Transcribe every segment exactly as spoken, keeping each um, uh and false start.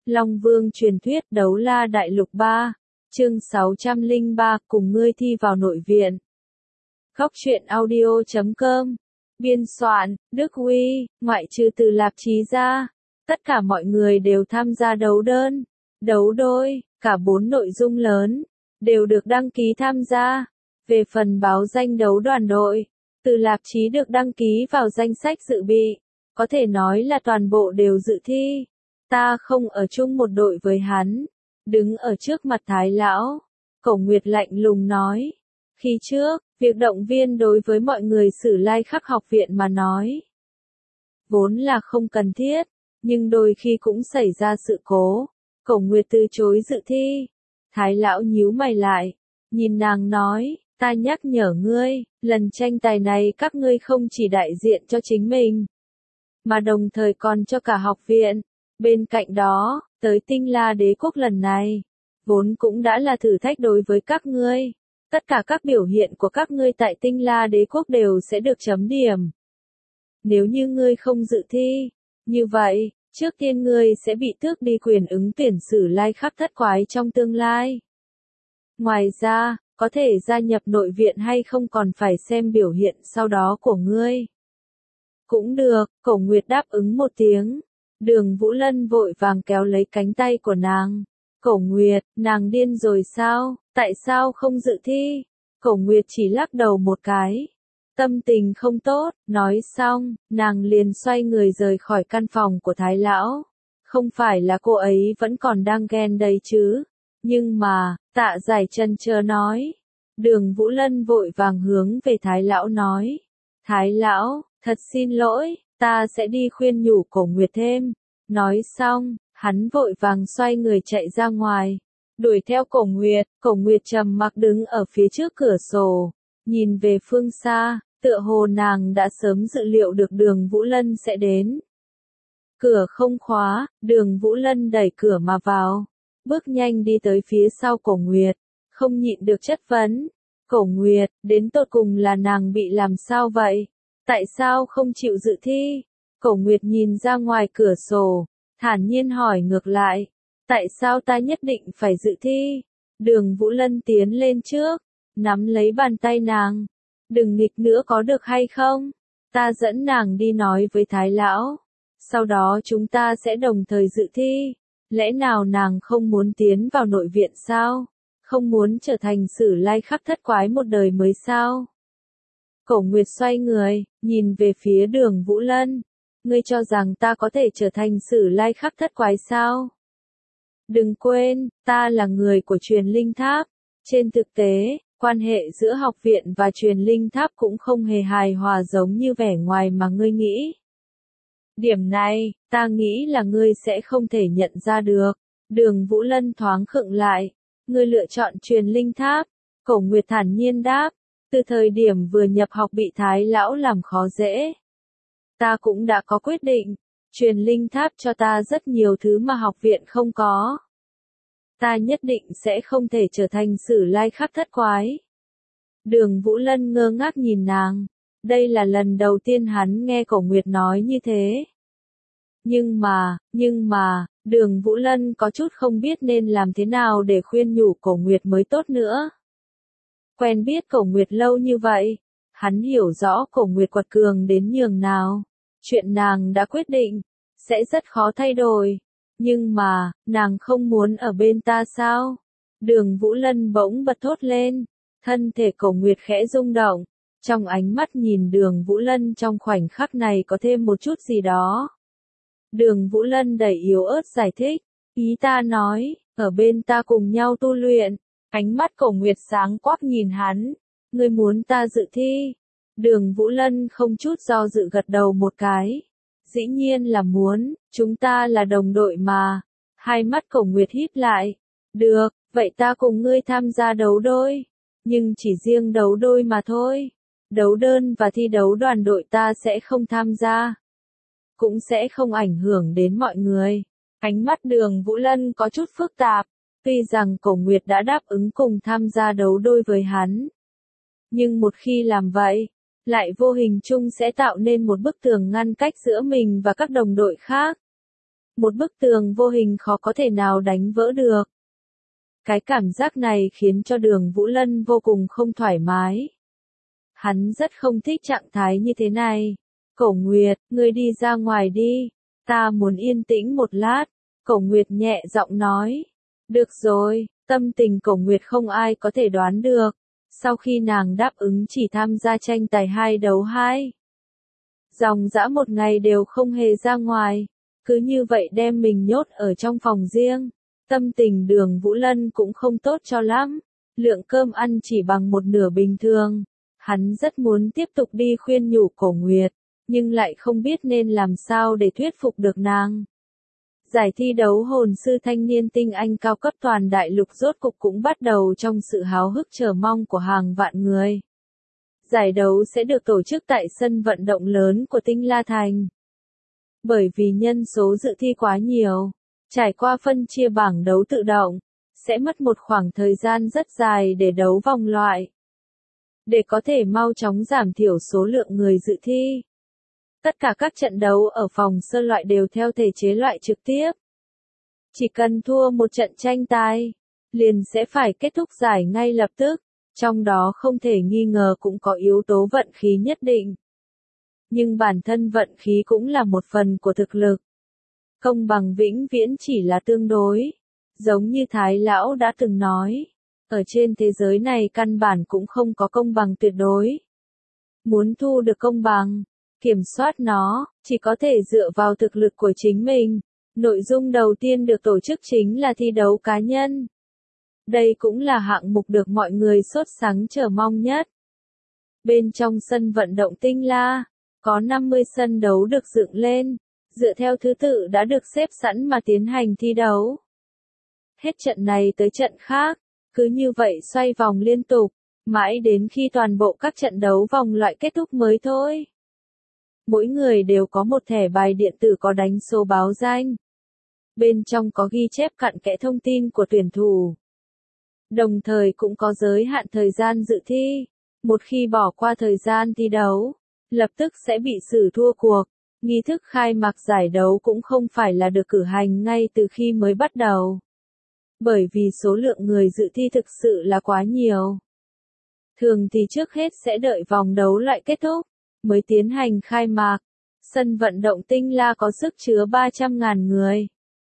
Long Vương truyền thuyết Đấu La Đại Lục ba, chương sáu trăm lẻ ba, cùng ngươi thi vào nội viện. Góc truyện audio chấm com, biên soạn, Đức Huy, ngoại trừ Từ Lạp Chí ra, tất cả mọi người đều tham gia đấu đơn, đấu đôi, cả bốn nội dung lớn, đều được đăng ký tham gia. Về phần báo danh đấu đoàn đội, Từ Lạp Chí được đăng ký vào danh sách dự bị, có thể nói là toàn bộ đều dự thi. Ta không ở chung một đội với hắn. Đứng ở trước mặt Thái lão, Cổ Nguyệt lạnh lùng nói. Khi trước, việc động viên đối với mọi người Sử Lai Khắc học viện mà nói, vốn là không cần thiết, nhưng đôi khi cũng xảy ra sự cố. Cổ Nguyệt từ chối dự thi. Thái lão nhíu mày lại, nhìn nàng nói, ta nhắc nhở ngươi, lần tranh tài này các ngươi không chỉ đại diện cho chính mình, mà đồng thời còn cho cả học viện. Bên cạnh đó, tới Tinh La Đế Quốc lần này, vốn cũng đã là thử thách đối với các ngươi. Tất cả các biểu hiện của các ngươi tại Tinh La Đế Quốc đều sẽ được chấm điểm. Nếu như ngươi không dự thi, như vậy, trước tiên ngươi sẽ bị tước đi quyền ứng tuyển Sử Lai Khắc thất quái trong tương lai. Ngoài ra, có thể gia nhập nội viện hay không còn phải xem biểu hiện sau đó của ngươi. Cũng được, Cổ Nguyệt đáp ứng một tiếng. Đường Vũ Lân vội vàng kéo lấy cánh tay của nàng. Cổ Nguyệt, nàng điên rồi sao, tại sao không dự thi? Cổ Nguyệt chỉ lắc đầu một cái. Tâm tình không tốt, nói xong, nàng liền xoay người rời khỏi căn phòng của Thái lão. Không phải là cô ấy vẫn còn đang ghen đây chứ? Nhưng mà, Tạ Giải Trần chờ nói. Đường Vũ Lân vội vàng hướng về Thái lão nói. Thái lão, thật xin lỗi. Ta sẽ đi khuyên nhủ Cổ Nguyệt thêm. Nói xong, hắn vội vàng xoay người chạy ra ngoài. Đuổi theo Cổ Nguyệt, Cổ Nguyệt trầm mặc đứng ở phía trước cửa sổ. Nhìn về phương xa, tựa hồ nàng đã sớm dự liệu được Đường Vũ Lân sẽ đến. Cửa không khóa, Đường Vũ Lân đẩy cửa mà vào. Bước nhanh đi tới phía sau Cổ Nguyệt. Không nhịn được chất vấn. Cổ Nguyệt, đến tột cùng là nàng bị làm sao vậy? Tại sao không chịu dự thi? Cổ Nguyệt nhìn ra ngoài cửa sổ, thản nhiên hỏi ngược lại. Tại sao ta nhất định phải dự thi? Đường Vũ Lân tiến lên trước, nắm lấy bàn tay nàng. Đừng nghịch nữa có được hay không? Ta dẫn nàng đi nói với Thái lão. Sau đó chúng ta sẽ đồng thời dự thi. Lẽ nào nàng không muốn tiến vào nội viện sao? Không muốn trở thành Sử Lai Khắc thất quái một đời mới sao? Cổ Nguyệt xoay người, nhìn về phía Đường Vũ Lân. Ngươi cho rằng ta có thể trở thành Sử Lai Khắc thất quái sao? Đừng quên, ta là người của Truyền Linh Tháp. Trên thực tế, quan hệ giữa học viện và Truyền Linh Tháp cũng không hề hài hòa giống như vẻ ngoài mà ngươi nghĩ. Điểm này, ta nghĩ là ngươi sẽ không thể nhận ra được. Đường Vũ Lân thoáng khựng lại. Ngươi lựa chọn Truyền Linh Tháp. Cổ Nguyệt thản nhiên đáp. Từ thời điểm vừa nhập học bị Thái lão làm khó dễ, ta cũng đã có quyết định. Truyền Linh Tháp cho ta rất nhiều thứ mà học viện không có. Ta nhất định sẽ không thể trở thành Sử Lai Khắc thất quái. Đường Vũ Lân ngơ ngác nhìn nàng. Đây là lần đầu tiên hắn nghe Cổ Nguyệt nói như thế. Nhưng mà, nhưng mà, Đường Vũ Lân có chút không biết nên làm thế nào để khuyên nhủ Cổ Nguyệt mới tốt nữa. Quen biết Cổ Nguyệt lâu như vậy, hắn hiểu rõ Cổ Nguyệt quật cường đến nhường nào. Chuyện nàng đã quyết định, sẽ rất khó thay đổi. Nhưng mà, nàng không muốn ở bên ta sao? Đường Vũ Lân bỗng bật thốt lên. Thân thể Cổ Nguyệt khẽ rung động. Trong ánh mắt nhìn Đường Vũ Lân trong khoảnh khắc này có thêm một chút gì đó. Đường Vũ Lân đầy yếu ớt giải thích. Ý ta nói, ở bên ta cùng nhau tu luyện. Ánh mắt Cổ Nguyệt sáng quắc nhìn hắn. Ngươi muốn ta dự thi? Đường Vũ Lân không chút do dự gật đầu một cái. Dĩ nhiên là muốn, chúng ta là đồng đội mà. Hai mắt Cổ Nguyệt híp lại. Được, vậy ta cùng ngươi tham gia đấu đôi. Nhưng chỉ riêng đấu đôi mà thôi. Đấu đơn và thi đấu đoàn đội ta sẽ không tham gia. Cũng sẽ không ảnh hưởng đến mọi người. Ánh mắt Đường Vũ Lân có chút phức tạp. Tuy rằng Cổ Nguyệt đã đáp ứng cùng tham gia đấu đôi với hắn. Nhưng một khi làm vậy, lại vô hình chung sẽ tạo nên một bức tường ngăn cách giữa mình và các đồng đội khác. một bức tường vô hình khó có thể nào đánh vỡ được. Cái cảm giác này khiến cho Đường Vũ Lân vô cùng không thoải mái. Hắn rất không thích trạng thái như thế này. Cổ Nguyệt, ngươi đi ra ngoài đi, ta muốn yên tĩnh một lát. Cổ Nguyệt nhẹ giọng nói. Được rồi, tâm tình Cổ Nguyệt không ai có thể đoán được. Sau khi nàng đáp ứng chỉ tham gia tranh tài hai đấu hai. Dòng dã một ngày đều không hề ra ngoài, cứ như vậy đem mình nhốt ở trong phòng riêng. Tâm tình Đường Vũ Lân cũng không tốt cho lắm, lượng cơm ăn chỉ bằng một nửa bình thường. Hắn rất muốn tiếp tục đi khuyên nhủ Cổ Nguyệt, nhưng lại không biết nên làm sao để thuyết phục được nàng. Giải thi đấu hồn sư thanh niên tinh anh cao cấp toàn đại lục rốt cục cũng bắt đầu trong sự háo hức chờ mong của hàng vạn người. Giải đấu sẽ được tổ chức tại sân vận động lớn của Tinh La Thành. Bởi vì nhân số dự thi quá nhiều, trải qua phân chia bảng đấu tự động, sẽ mất một khoảng thời gian rất dài để đấu vòng loại. Để có thể mau chóng giảm thiểu số lượng người dự thi. Tất cả các trận đấu ở vòng sơ loại đều theo thể chế loại trực tiếp. Chỉ cần thua một trận tranh tài, liền sẽ phải kết thúc giải ngay lập tức, trong đó không thể nghi ngờ cũng có yếu tố vận khí nhất định. Nhưng bản thân vận khí cũng là một phần của thực lực. Công bằng vĩnh viễn chỉ là tương đối. Giống như Thái Lão đã từng nói, ở trên thế giới này căn bản cũng không có công bằng tuyệt đối. Muốn thu được công bằng, kiểm soát nó, chỉ có thể dựa vào thực lực của chính mình. Nội dung đầu tiên được tổ chức chính là thi đấu cá nhân. Đây cũng là hạng mục được mọi người sốt sắng chờ mong nhất. Bên trong sân vận động Tinh La, có năm mươi sân đấu được dựng lên, dựa theo thứ tự đã được xếp sẵn mà tiến hành thi đấu. Hết trận này tới trận khác, cứ như vậy xoay vòng liên tục, mãi đến khi toàn bộ các trận đấu vòng loại kết thúc mới thôi. Mỗi người đều có một thẻ bài điện tử có đánh số báo danh. Bên trong có ghi chép cặn kẽ thông tin của tuyển thủ. Đồng thời cũng có giới hạn thời gian dự thi. Một khi bỏ qua thời gian thi đấu, lập tức sẽ bị xử thua cuộc. Nghi thức khai mạc giải đấu cũng không phải là được cử hành ngay từ khi mới bắt đầu. Bởi vì số lượng người dự thi thực sự là quá nhiều. Thường thì trước hết sẽ đợi vòng đấu loại kết thúc, mới tiến hành khai mạc. Sân vận động Tinh La có sức chứa ba trăm nghìn người.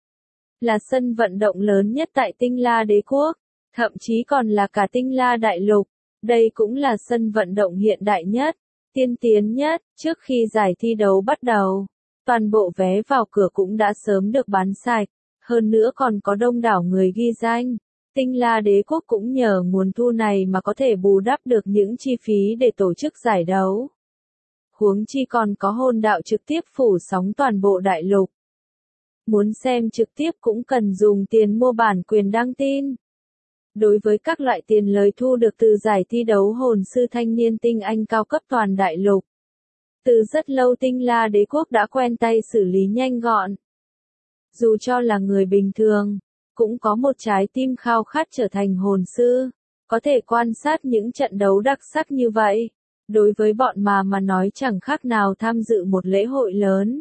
Là sân vận động lớn nhất tại Tinh La đế quốc, thậm chí còn là cả Tinh La đại lục. Đây cũng là sân vận động hiện đại nhất, tiên tiến nhất. Trước khi giải thi đấu bắt đầu, toàn bộ vé vào cửa cũng đã sớm được bán sạch, hơn nữa còn có đông đảo người ghi danh. Tinh La đế quốc cũng nhờ nguồn thu này mà có thể bù đắp được những chi phí để tổ chức giải đấu. Huống chi còn có hồn đạo trực tiếp phủ sóng toàn bộ đại lục. Muốn xem trực tiếp cũng cần dùng tiền mua bản quyền đăng tin. Đối với các loại tiền lời thu được từ giải thi đấu hồn sư thanh niên tinh anh cao cấp toàn đại lục, từ rất lâu Tinh La đế quốc đã quen tay xử lý nhanh gọn. Dù cho là người bình thường, cũng có một trái tim khao khát trở thành hồn sư, có thể quan sát những trận đấu đặc sắc như vậy. Đối với bọn mà mà nói chẳng khác nào tham dự một lễ hội lớn.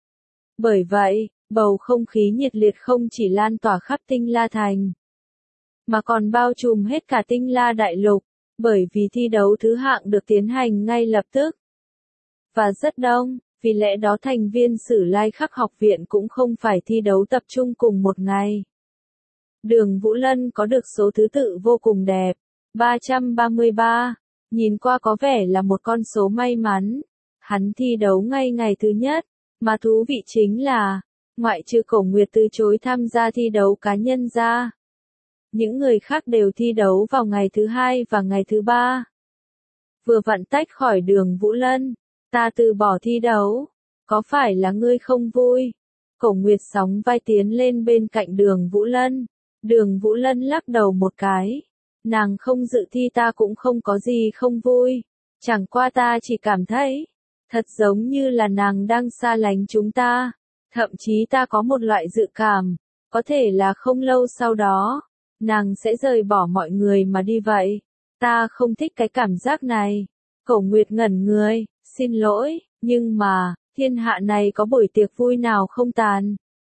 Bởi vậy, bầu không khí nhiệt liệt không chỉ lan tỏa khắp Tinh La thành, mà còn bao trùm hết cả Tinh La đại lục, bởi vì thi đấu thứ hạng được tiến hành ngay lập tức. Và rất đông, vì lẽ đó thành viên Sử Lai Khắc học viện cũng không phải thi đấu tập trung cùng một ngày. Đường Vũ Lân có được số thứ tự vô cùng đẹp, ba trăm ba mươi ba. Nhìn qua có vẻ là một con số may mắn. Hắn thi đấu ngay ngày thứ nhất, mà thú vị chính là, ngoại trừ Cổ Nguyệt từ chối tham gia thi đấu cá nhân ra, những người khác đều thi đấu vào ngày thứ hai và ngày thứ ba. Vừa vặn tách khỏi Đường Vũ Lân, ta từ bỏ thi đấu, có phải là ngươi không vui? Cổ Nguyệt sóng vai tiến lên bên cạnh Đường Vũ Lân. Đường Vũ Lân lắc đầu một cái. Nàng không dự thi ta cũng không có gì không vui. Chẳng qua ta chỉ cảm thấy, thật giống như là nàng đang xa lánh chúng ta. Thậm chí ta có một loại dự cảm, có thể là không lâu sau đó, nàng sẽ rời bỏ mọi người mà đi vậy. Ta không thích cái cảm giác này. Cổ Nguyệt ngẩn người, xin lỗi, nhưng mà, thiên hạ này có buổi tiệc vui nào không tàn.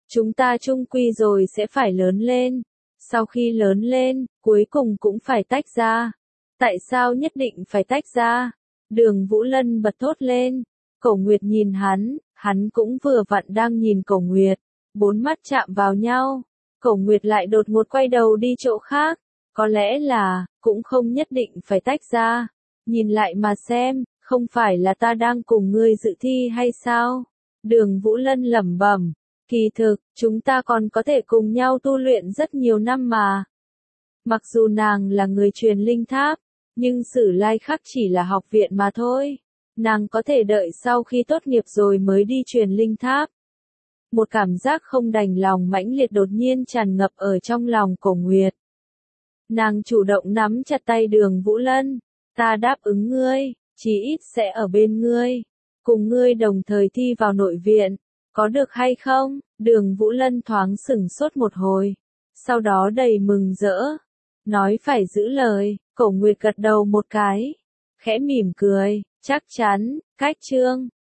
Chúng ta chung quy rồi sẽ phải lớn lên. Sau khi lớn lên, cuối cùng cũng phải tách ra. Tại sao nhất định phải tách ra? Đường Vũ Lân bật thốt lên. Cổ Nguyệt nhìn hắn, hắn cũng vừa vặn đang nhìn Cổ Nguyệt. Bốn mắt chạm vào nhau. Cổ Nguyệt lại đột ngột quay đầu đi chỗ khác. Có lẽ là, cũng không nhất định phải tách ra. Nhìn lại mà xem, không phải là ta đang cùng ngươi dự thi hay sao? Đường Vũ Lân lẩm bẩm. Kỳ thực, chúng ta còn có thể cùng nhau tu luyện rất nhiều năm mà. Mặc dù nàng là người truyền linh tháp, nhưng Sử Lai Khắc chỉ là học viện mà thôi. Nàng có thể đợi sau khi tốt nghiệp rồi mới đi truyền linh tháp. Một cảm giác không đành lòng mãnh liệt đột nhiên tràn ngập ở trong lòng Cổ Nguyệt. Nàng chủ động nắm chặt tay Đường Vũ Lân. Ta đáp ứng ngươi, chí ít sẽ ở bên ngươi. Cùng ngươi đồng thời thi vào nội viện. Có được hay không? Đường Vũ Lân thoáng sửng sốt một hồi. Sau đó đầy mừng rỡ. Nói phải giữ lời. Cổ Nguyệt gật đầu một cái. Khẽ mỉm cười. Chắc chắn. Cách chương.